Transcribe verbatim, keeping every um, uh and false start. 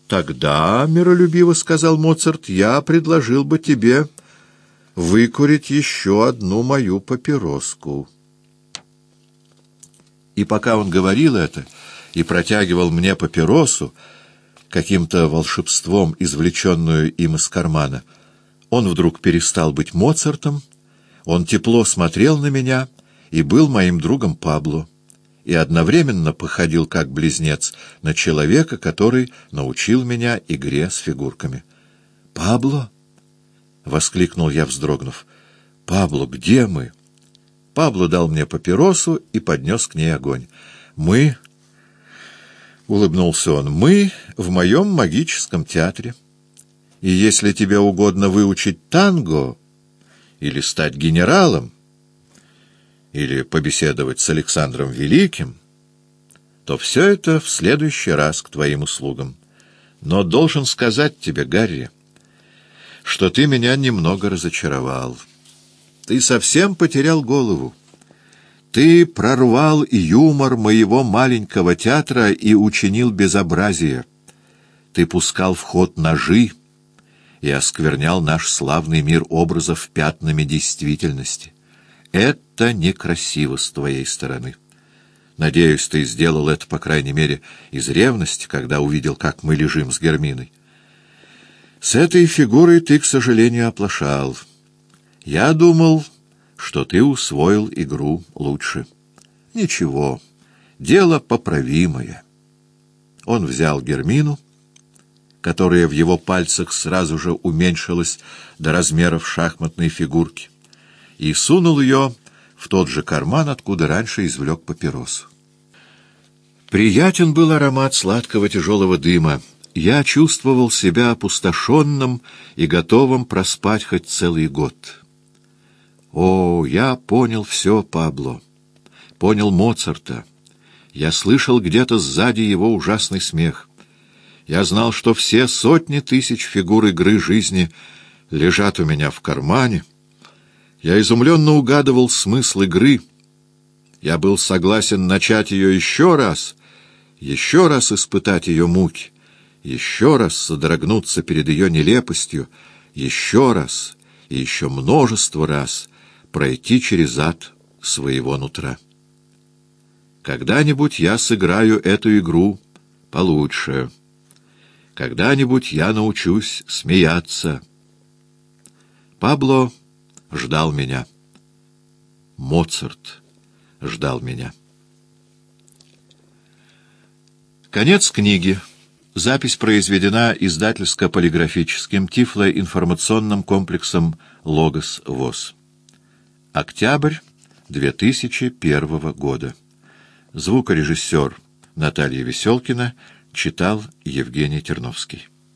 Тогда, — миролюбиво сказал Моцарт, — я предложил бы тебе выкурить еще одну мою папироску. И пока он говорил это и протягивал мне папиросу, каким-то волшебством извлеченную им из кармана, он вдруг перестал быть Моцартом, он тепло смотрел на меня и был моим другом Пабло, и одновременно походил как близнец на человека, который научил меня игре с фигурками. «Пабло?» — воскликнул я, вздрогнув. «Пабло, где мы?» Пабло дал мне папиросу и поднес к ней огонь. «Мы...» — улыбнулся он. «Мы в моем магическом театре. И если тебе угодно выучить танго или стать генералом, или побеседовать с Александром Великим, то все это в следующий раз к твоим услугам. Но должен сказать тебе, Гарри, что ты меня немного разочаровал. Ты совсем потерял голову. Ты прорвал юмор моего маленького театра и учинил безобразие. Ты пускал в ход ножи и осквернял наш славный мир образов пятнами действительности. Это некрасиво с твоей стороны. Надеюсь, ты сделал это, по крайней мере, из ревности, когда увидел, как мы лежим с Герминой. С этой фигурой ты, к сожалению, оплошал. Я думал, что ты усвоил игру лучше. Ничего, дело поправимое». Он взял Гермину, которая в его пальцах сразу же уменьшилась до размеров шахматной фигурки, и сунул ее в тот же карман, откуда раньше извлек папиросу. Приятен был аромат сладкого тяжелого дыма. Я чувствовал себя опустошенным и готовым проспать хоть целый год. О, я понял все, Пабло, понял Моцарта. Я слышал где-то сзади его ужасный смех. Я знал, что все сотни тысяч фигур игры жизни лежат у меня в кармане. Я изумленно угадывал смысл игры. Я был согласен начать ее еще раз, еще раз испытать ее муки, еще раз содрогнуться перед ее нелепостью, еще раз и еще множество раз пройти через ад своего нутра. Когда-нибудь я сыграю эту игру получше. Когда-нибудь я научусь смеяться. Пабло ждал меня. Моцарт ждал меня. Конец книги. Запись произведена издательско-полиграфическим тифлоинформационным комплексом «Логос ВОС». Октябрь две тысячи первого года. Звукорежиссер Наталья Веселкина читал Евгений Терновский.